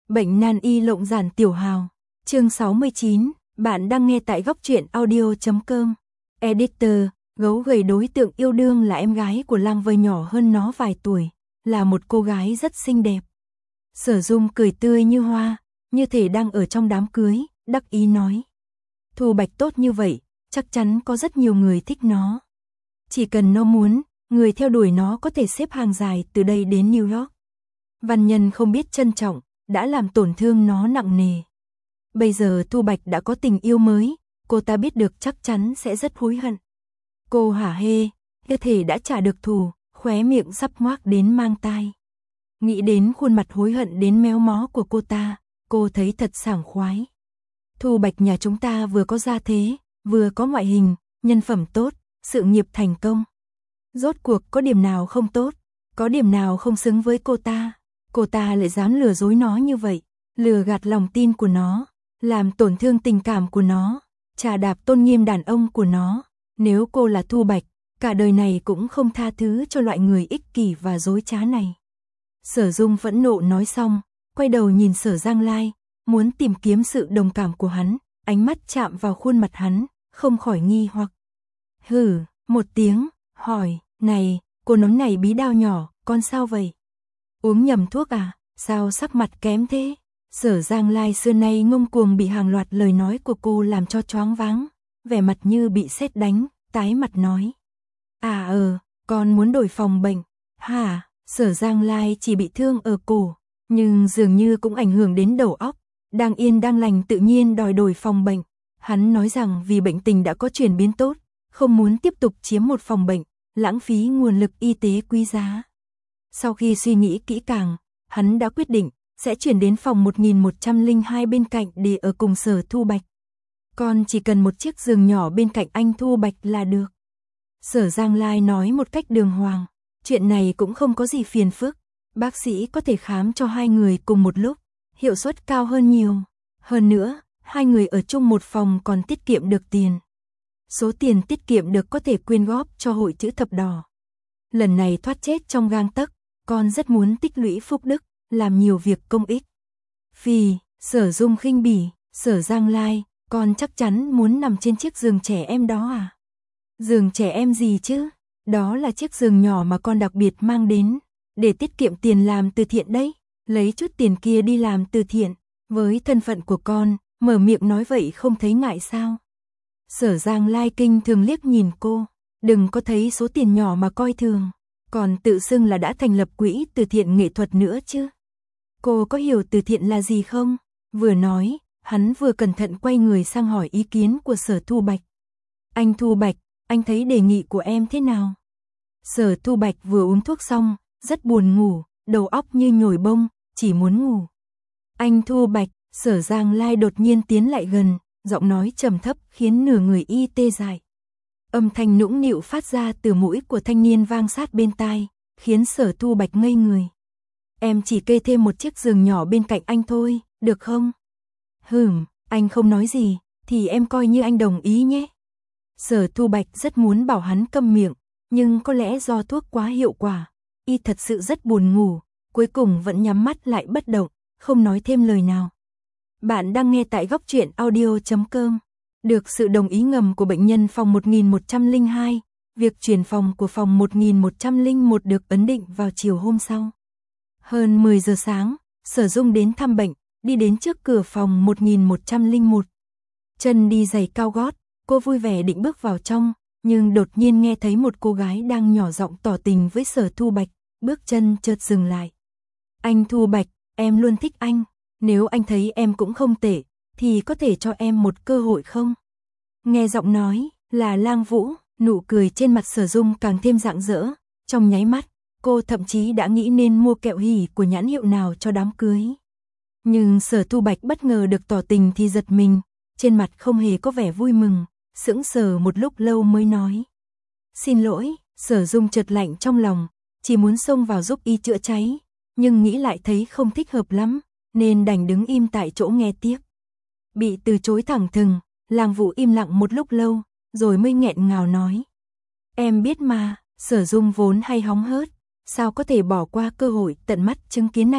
Bệnh nan y lộng giản tiểu hào. Chương 69, bạn đang nghe tại góc truyện audio.com. Editor, gấu gầy đối tượng yêu đương là em gái của Lang Vơi nhỏ hơn nó vài tuổi, là một cô gái rất xinh đẹp. Sở Dung cười tươi như hoa, như thể đang ở trong đám cưới, đắc ý nói. Thu Bạch tốt như vậy, chắc chắn có rất nhiều người thích nó. Chỉ cần nó muốn, người theo đuổi nó có thể xếp hàng dài từ đây đến New York. Văn nhân không biết trân trọng, đã làm tổn thương nó nặng nề. Bây giờ Thu Bạch đã có tình yêu mới, cô ta biết được chắc chắn sẽ rất hối hận. Cô hả hê, cơ thể đã trả được thù, khóe miệng sắp ngoác đến mang tai. Nghĩ đến khuôn mặt hối hận đến méo mó của cô thấy thật sảng khoái. Thu Bạch nhà chúng ta vừa có gia thế, vừa có ngoại hình, nhân phẩm tốt, sự nghiệp thành công. Rốt cuộc có điểm nào không tốt, có điểm nào không xứng với cô ta lại dám lừa dối nó như vậy, lừa gạt lòng tin của nó, làm tổn thương tình cảm của nó, trà đạp tôn nghiêm đàn ông của nó. Nếu cô là Thu Bạch, cả đời này cũng không tha thứ cho loại người ích kỷ và dối trá này. Sở Dung phẫn nộ nói xong, quay đầu nhìn Sở Giang Lai, muốn tìm kiếm sự đồng cảm của hắn, ánh mắt chạm vào khuôn mặt hắn, không khỏi nghi hoặc. Hừ, một tiếng, hỏi, này, cô nón này bí đao nhỏ, con sao vậy? Uống nhầm thuốc à, sao sắc mặt kém thế? Sở Giang Lai xưa nay ngông cuồng bị hàng loạt lời nói của cô làm cho choáng váng, vẻ mặt như bị sét đánh, tái mặt nói. Con muốn đổi phòng bệnh. Hả? Sở Giang Lai chỉ bị thương ở cổ, nhưng dường như cũng ảnh hưởng đến đầu óc, đang yên đang lành tự nhiên đòi đổi phòng bệnh. Hắn nói rằng vì bệnh tình đã có chuyển biến tốt, không muốn tiếp tục chiếm một phòng bệnh, lãng phí nguồn lực y tế quý giá. Sau khi suy nghĩ kỹ càng, hắn đã quyết định sẽ chuyển đến phòng 1102 bên cạnh để ở cùng Sở Thu Bạch. Con chỉ cần một chiếc giường nhỏ bên cạnh anh Thu Bạch là được. Sở Giang Lai nói một cách đường hoàng, chuyện này cũng không có gì phiền phức, bác sĩ có thể khám cho hai người cùng một lúc, hiệu suất cao hơn nhiều. Hơn nữa, hai người ở chung một phòng còn tiết kiệm được tiền. Số tiền tiết kiệm được có thể quyên góp cho Hội Chữ Thập Đỏ. Lần này thoát chết trong gang tấc, con rất muốn tích lũy phúc đức, làm nhiều việc công ích. Phì, Sở Dung khinh bỉ, Sở Giang Lai, con chắc chắn muốn nằm trên chiếc giường trẻ em đó à? Giường trẻ em gì chứ? Đó là chiếc giường nhỏ mà con đặc biệt mang đến, để tiết kiệm tiền làm từ thiện đấy, lấy chút tiền kia đi làm từ thiện, với thân phận của con, mở miệng nói vậy không thấy ngại sao? Sở Giang Lai kinh thường liếc nhìn cô, đừng có thấy số tiền nhỏ mà coi thường, còn tự xưng là đã thành lập quỹ từ thiện nghệ thuật nữa chứ. Cô có hiểu từ thiện là gì không? Vừa nói, hắn vừa cẩn thận quay người sang hỏi ý kiến của Sở Thu Bạch. Anh Thu Bạch, anh thấy đề nghị của em thế nào? Sở Thu Bạch vừa uống thuốc xong, rất buồn ngủ, đầu óc như nhồi bông, chỉ muốn ngủ. Anh Thu Bạch, Sở Giang Lai đột nhiên tiến lại gần, giọng nói trầm thấp khiến nửa người y tê dại. Âm thanh nũng nịu phát ra từ mũi của thanh niên vang sát bên tai, khiến Sở Thu Bạch ngây người. Em chỉ kê thêm một chiếc giường nhỏ bên cạnh anh thôi, được không? Anh không nói gì, thì em coi như anh đồng ý nhé. Sở Thu Bạch rất muốn bảo hắn câm miệng, nhưng có lẽ do thuốc quá hiệu quả, y thật sự rất buồn ngủ, cuối cùng vẫn nhắm mắt lại bất động, không nói thêm lời nào. Bạn đang nghe tại góc truyện audio.com. Được sự đồng ý ngầm của bệnh nhân phòng 1102, việc chuyển phòng của phòng 1101 được ấn định vào chiều hôm sau. Hơn 10 giờ sáng, Sở Dung đến thăm bệnh, đi đến trước cửa phòng 1101. Chân đi giày cao gót, cô vui vẻ định bước vào trong, nhưng đột nhiên nghe thấy một cô gái đang nhỏ giọng tỏ tình với Sở Thu Bạch, bước chân chợt dừng lại. Anh Thu Bạch, em luôn thích anh, nếu anh thấy em cũng không tệ, thì có thể cho em một cơ hội không? Nghe giọng nói là Lang Vũ, nụ cười trên mặt Sở Dung càng thêm rạng rỡ, trong nháy mắt, cô thậm chí đã nghĩ nên mua kẹo hỉ của nhãn hiệu nào cho đám cưới. Nhưng Sở Thu Bạch bất ngờ được tỏ tình thì giật mình, trên mặt không hề có vẻ vui mừng, sững sờ một lúc lâu mới nói. Xin lỗi, Sở Dung chợt lạnh trong lòng, chỉ muốn xông vào giúp y chữa cháy, nhưng nghĩ lại thấy không thích hợp lắm, nên đành đứng im tại chỗ nghe tiếp. Bị từ chối thẳng thừng, Lang Vũ im lặng một lúc lâu, rồi mới nghẹn ngào nói. Em biết mà, Sở Dung vốn hay hóng hớt, sao có thể bỏ qua cơ hội tận mắt chứng kiến này,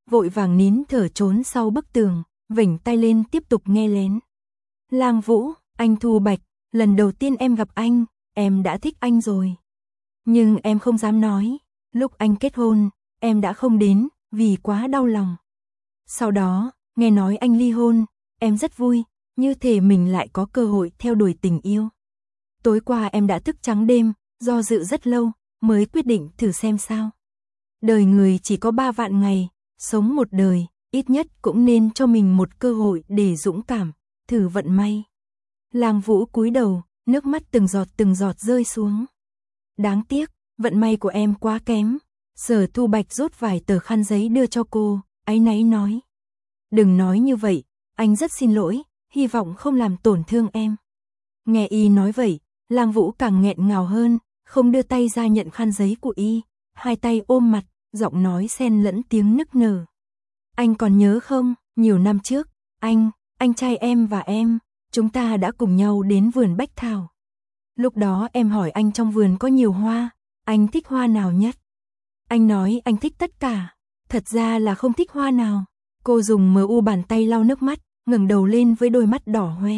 vội vàng nín thở trốn sau bức tường, vểnh tay lên tiếp tục nghe lén. Lang Vũ, anh Thu Bạch, lần đầu tiên em gặp anh, em đã thích anh rồi. Nhưng em không dám nói, lúc anh kết hôn, em đã không đến, vì quá đau lòng. Sau đó, nghe nói anh ly hôn, em rất vui, như thể mình lại có cơ hội theo đuổi tình yêu. Tối qua em đã thức trắng đêm, do dự rất lâu, mới quyết định thử xem sao. Đời người chỉ có 3 vạn ngày, sống một đời, ít nhất cũng nên cho mình một cơ hội để dũng cảm, thử vận may. Lang Vũ cúi đầu, nước mắt từng giọt rơi xuống. Đáng tiếc, vận may của em quá kém. Sở Thu Bạch rút vài tờ khăn giấy đưa cho cô, áy náy nói. Đừng nói như vậy, anh rất xin lỗi, hy vọng không làm tổn thương em. Nghe y nói vậy, Lang Vũ càng nghẹn ngào hơn, không đưa tay ra nhận khăn giấy của y, hai tay ôm mặt, giọng nói xen lẫn tiếng nức nở. Anh còn nhớ không, nhiều năm trước, anh trai em và em, chúng ta đã cùng nhau đến vườn bách thảo. Lúc đó em hỏi anh trong vườn có nhiều hoa, anh thích hoa nào nhất? Anh nói anh thích tất cả, thật ra là không thích hoa nào. Cô dùng bàn tay lau nước mắt, ngẩng đầu lên với đôi mắt đỏ hoe.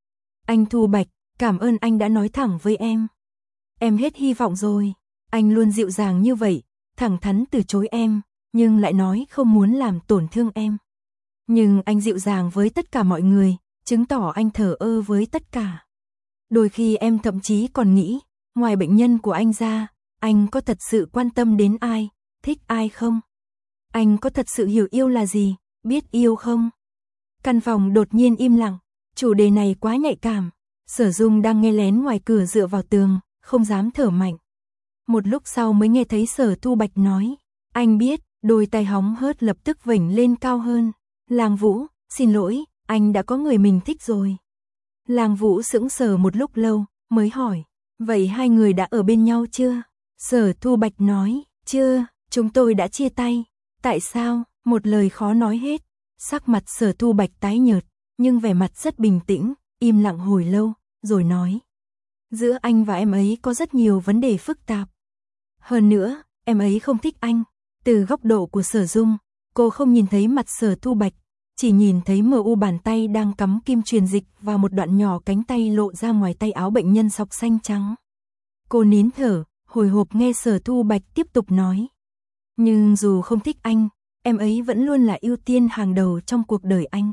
Anh Thu Bạch, cảm ơn anh đã nói thẳng với em. Em hết hy vọng rồi, anh luôn dịu dàng như vậy, thẳng thắn từ chối em, nhưng lại nói không muốn làm tổn thương em. Nhưng anh dịu dàng với tất cả mọi người, chứng tỏ anh thờ ơ với tất cả. Đôi khi em thậm chí còn nghĩ, ngoài bệnh nhân của anh ra, anh có thật sự quan tâm đến ai, thích ai không? Anh có thật sự hiểu yêu là gì, biết yêu không? Căn phòng đột nhiên im lặng, chủ đề này quá nhạy cảm. Sở Dung đang nghe lén ngoài cửa dựa vào tường, không dám thở mạnh. Một lúc sau mới nghe thấy Sở Thu Bạch nói, anh biết, đôi tay hóng hớt lập tức vểnh lên cao hơn. Lang Vũ, xin lỗi, anh đã có người mình thích rồi. Lang Vũ sững sờ một lúc lâu, mới hỏi, vậy hai người đã ở bên nhau chưa? Sở Thu Bạch nói, chưa, chúng tôi đã chia tay. Tại sao? Một lời khó nói hết. Sắc mặt Sở Thu Bạch tái nhợt, nhưng vẻ mặt rất bình tĩnh, im lặng hồi lâu, rồi nói. Giữa anh và em ấy có rất nhiều vấn đề phức tạp. Hơn nữa, em ấy không thích anh. Từ góc độ của Sở Dung, cô không nhìn thấy mặt Sở Thu Bạch, chỉ nhìn thấy bàn tay đang cắm kim truyền dịch vào một đoạn nhỏ cánh tay lộ ra ngoài tay áo bệnh nhân sọc xanh trắng. Cô nín thở, hồi hộp nghe Sở Thu Bạch tiếp tục nói. Nhưng dù không thích anh, em ấy vẫn luôn là ưu tiên hàng đầu trong cuộc đời anh.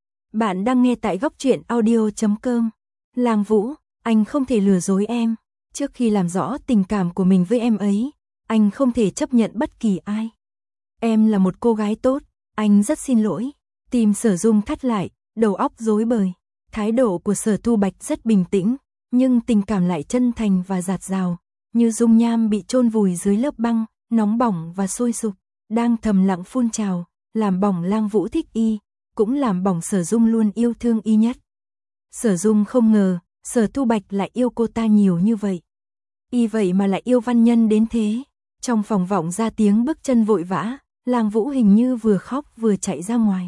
Bạn đang nghe tại góc truyện audio.com. Lang Vũ, anh không thể lừa dối em. Trước khi làm rõ tình cảm của mình với em ấy, anh không thể chấp nhận bất kỳ ai. Em là một cô gái tốt, anh rất xin lỗi. Tim Sở Dung thắt lại, đầu óc rối bời. Thái độ của Sở Thu Bạch rất bình tĩnh, nhưng tình cảm lại chân thành và dạt dào, như dung nham bị chôn vùi dưới lớp băng, nóng bỏng và sôi sục, đang thầm lặng phun trào, làm bỏng Lang Vũ thích y, cũng làm bỏng Sở Dung luôn yêu thương y nhất. Sở Dung không ngờ, Sở Thu Bạch lại yêu cô ta nhiều như vậy. Y vậy mà lại yêu văn nhân đến thế. Trong phòng vọng ra tiếng bước chân vội vã, Lang Vũ hình như vừa khóc vừa chạy ra ngoài.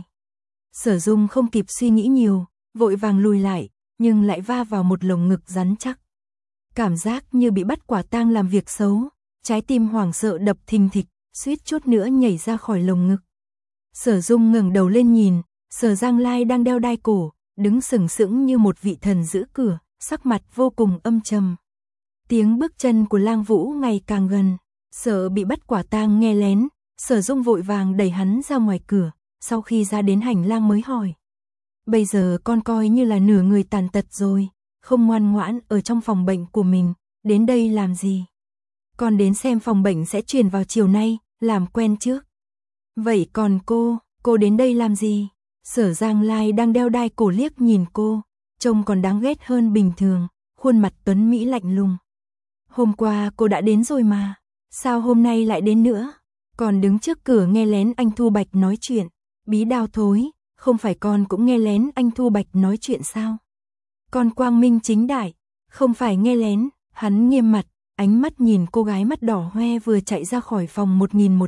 Sở Dung không kịp suy nghĩ nhiều, vội vàng lùi lại, nhưng lại va vào một lồng ngực rắn chắc. Cảm giác như bị bắt quả tang làm việc xấu, trái tim hoảng sợ đập thình thịch, suýt chút nữa nhảy ra khỏi lồng ngực. Sở Dung ngẩng đầu lên nhìn, Sở Giang Lai đang đeo đai cổ, đứng sừng sững như một vị thần giữ cửa, sắc mặt vô cùng âm trầm. Tiếng bước chân của Lang Vũ ngày càng gần, sợ bị bắt quả tang nghe lén, Sở Dung vội vàng đẩy hắn ra ngoài cửa, sau khi ra đến hành lang mới hỏi. Bây giờ con coi như là nửa người tàn tật rồi, không ngoan ngoãn ở trong phòng bệnh của mình, đến đây làm gì? Con đến xem phòng bệnh sẽ chuyển vào chiều nay, làm quen trước. Vậy còn cô đến đây làm gì? Sở Giang Lai đang đeo đai cổ liếc nhìn cô, trông còn đáng ghét hơn bình thường, khuôn mặt tuấn mỹ lạnh lùng. Hôm qua cô đã đến rồi mà, sao hôm nay lại đến nữa? Còn đứng trước cửa nghe lén anh Thu Bạch nói chuyện, bí đao thối, không phải con cũng nghe lén anh Thu Bạch nói chuyện sao? Con quang minh chính đại, không phải nghe lén, hắn nghiêm mặt, ánh mắt nhìn cô gái mắt đỏ hoe vừa chạy ra khỏi phòng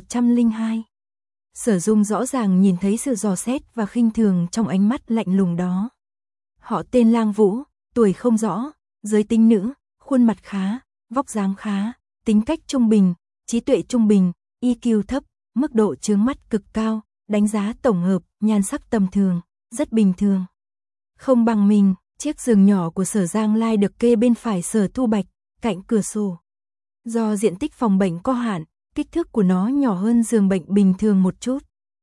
1102. Sở Dung rõ ràng nhìn thấy sự dò xét và khinh thường trong ánh mắt lạnh lùng đó. Họ tên Lang Vũ, tuổi không rõ, giới tính nữ, khuôn mặt khá, vóc dáng khá, tính cách trung bình, trí tuệ trung bình, EQ thấp, mức độ chướng mắt cực cao, đánh giá tổng hợp, nhan sắc tầm thường, rất bình thường. Không bằng mình, chiếc giường nhỏ của Sở Giang Lai được kê bên phải Sở Thu Bạch, cạnh cửa sổ. Do diện tích phòng bệnh có hạn, kích thước của nó nhỏ hơn giường bệnh bình thường một chút.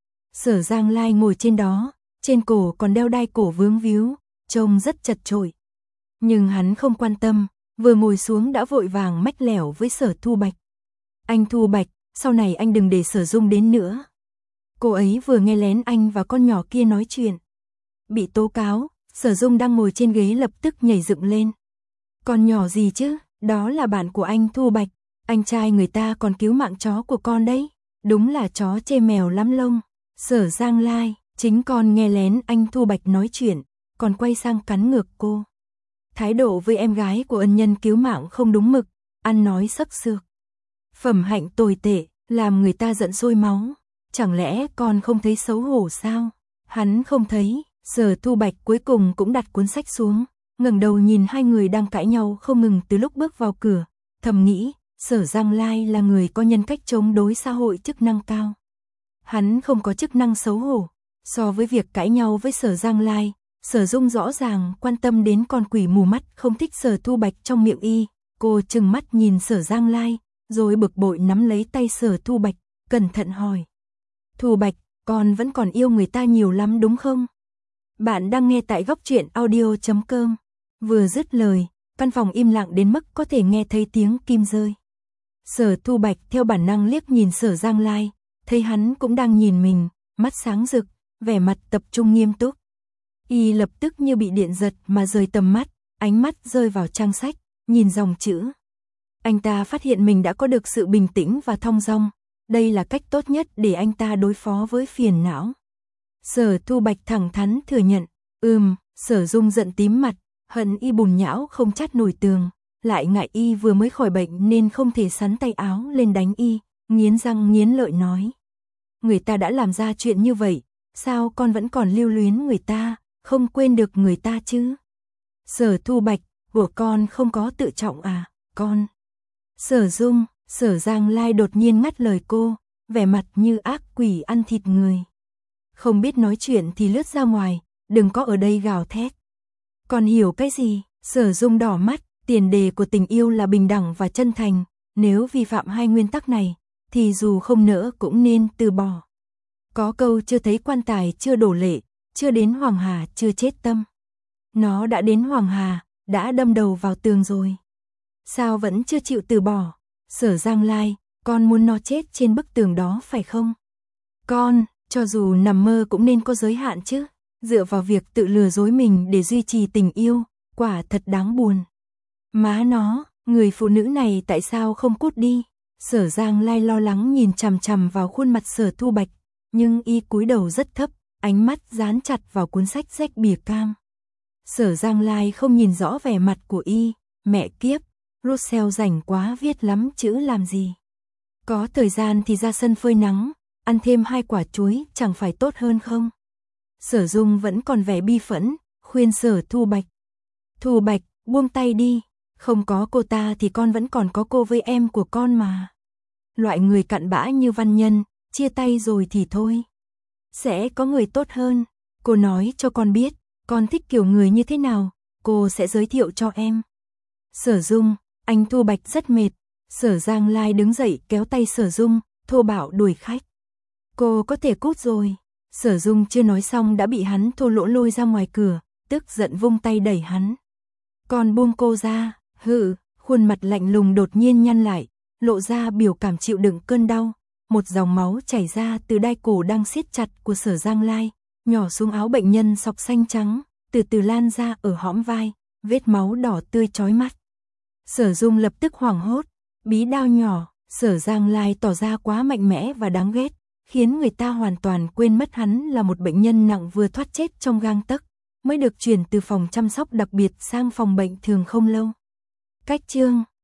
Sở Giang Lai ngồi trên đó, trên cổ còn đeo đai cổ vướng víu, trông rất chật chội. Nhưng hắn không quan tâm, vừa ngồi xuống đã vội vàng mách lẻo với Sở Thu Bạch. Anh Thu Bạch, sau này anh đừng để Sở Dung đến nữa. Cô ấy vừa nghe lén anh và con nhỏ kia nói chuyện. Bị tố cáo, Sở Dung đang ngồi trên ghế lập tức nhảy dựng lên. Con nhỏ gì chứ, đó là bạn của anh Thu Bạch, anh trai người ta còn cứu mạng chó của con đấy. Đúng là chó chê mèo lắm lông. Sở Giang Lai, chính con nghe lén anh Thu Bạch nói chuyện, còn quay sang cắn ngược cô. Thái độ với em gái của ân nhân cứu mạng không đúng mực, ăn nói xấp xược. Phẩm hạnh tồi tệ, làm người ta giận sôi máu. Chẳng lẽ con không thấy xấu hổ sao? Hắn không thấy. Sở Thu Bạch cuối cùng cũng đặt cuốn sách xuống, ngẩng đầu nhìn hai người đang cãi nhau không ngừng từ lúc bước vào cửa, thầm nghĩ, Sở Giang Lai là người có nhân cách chống đối xã hội chức năng cao. Hắn không có chức năng xấu hổ. So với việc cãi nhau với Sở Giang Lai, Sở Dung rõ ràng quan tâm đến con quỷ mù mắt không thích Sở Thu Bạch trong miệng y. Cô trừng mắt nhìn Sở Giang Lai, rồi bực bội nắm lấy tay Sở Thu Bạch, cẩn thận hỏi. Thu Bạch, con vẫn còn yêu người ta nhiều lắm đúng không? Bạn đang nghe tại góc truyện audio.com. Vừa dứt lời, căn phòng im lặng đến mức có thể nghe thấy tiếng kim rơi. Sở Thu Bạch theo bản năng liếc nhìn Sở Giang Lai, thấy hắn cũng đang nhìn mình, mắt sáng rực, vẻ mặt tập trung nghiêm túc. Y lập tức như bị điện giật mà rời tầm mắt, ánh mắt rơi vào trang sách, nhìn dòng chữ. Anh ta phát hiện mình đã có được sự bình tĩnh và thong dong, đây là cách tốt nhất để anh ta đối phó với phiền não. Sở Thu Bạch thẳng thắn thừa nhận, Sở Dung giận tím mặt, hận y bùn nhão không chát nổi tường, lại ngại y vừa mới khỏi bệnh nên không thể sắn tay áo lên đánh y, nghiến răng nghiến lợi nói. Người ta đã làm ra chuyện như vậy, sao con vẫn còn lưu luyến người ta, không quên được người ta chứ? Sở Thu Bạch, của con không có tự trọng à, con? Sở Dung, Sở Giang Lai đột nhiên ngắt lời cô, vẻ mặt như ác quỷ ăn thịt người. Không biết nói chuyện thì lướt ra ngoài, đừng có ở đây gào thét. Còn hiểu cái gì? Sở Dung đỏ mắt, tiền đề của tình yêu là bình đẳng và chân thành, nếu vi phạm hai nguyên tắc này, thì dù không nỡ cũng nên từ bỏ. Có câu chưa thấy quan tài chưa đổ lệ, chưa đến Hoàng Hà chưa chết tâm. Nó đã đến Hoàng Hà, đã đâm đầu vào tường rồi. Sao vẫn chưa chịu từ bỏ? Sở Giang Lai, con muốn nó chết trên bức tường đó phải không? Con, cho dù nằm mơ cũng nên có giới hạn chứ. Dựa vào việc tự lừa dối mình để duy trì tình yêu, quả thật đáng buồn. Má nó, người phụ nữ này tại sao không cút đi? Sở Giang Lai lo lắng nhìn chằm chằm vào khuôn mặt Sở Thu Bạch, nhưng y cúi đầu rất thấp, ánh mắt dán chặt vào cuốn sách rách bìa cam. Sở Giang Lai không nhìn rõ vẻ mặt của y, mẹ kiếp, Russell rảnh quá viết lắm chữ làm gì. Có thời gian thì ra sân phơi nắng, ăn thêm 2 quả chuối chẳng phải tốt hơn không? Sở Dung vẫn còn vẻ bi phẫn, khuyên Sở Thu Bạch. Thu Bạch, buông tay đi, không có cô ta thì con vẫn còn có cô với em của con mà. Loại người cặn bã như Văn Nhân, chia tay rồi thì thôi. Sẽ có người tốt hơn, cô nói cho con biết, con thích kiểu người như thế nào, cô sẽ giới thiệu cho em. Sở Dung, anh Thu Bạch rất mệt. Sở Giang Lai đứng dậy kéo tay Sở Dung, thô bạo đuổi khách. Cô có thể cút rồi. Sở Dung chưa nói xong đã bị hắn thô lỗ lôi ra ngoài cửa, tức giận vung tay đẩy hắn. Còn buông cô ra, khuôn mặt lạnh lùng đột nhiên nhăn lại, lộ ra biểu cảm chịu đựng cơn đau. Một dòng máu chảy ra từ đai cổ đang siết chặt của Sở Giang Lai, nhỏ xuống áo bệnh nhân sọc xanh trắng, từ từ lan ra ở hõm vai, vết máu đỏ tươi chói mắt. Sở Dung lập tức hoảng hốt, bí đao nhỏ, Sở Giang Lai tỏ ra quá mạnh mẽ và đáng ghét, khiến người ta hoàn toàn quên mất hắn là một bệnh nhân nặng vừa thoát chết trong gang tấc, mới được chuyển từ phòng chăm sóc đặc biệt sang phòng bệnh thường không lâu. Cách chương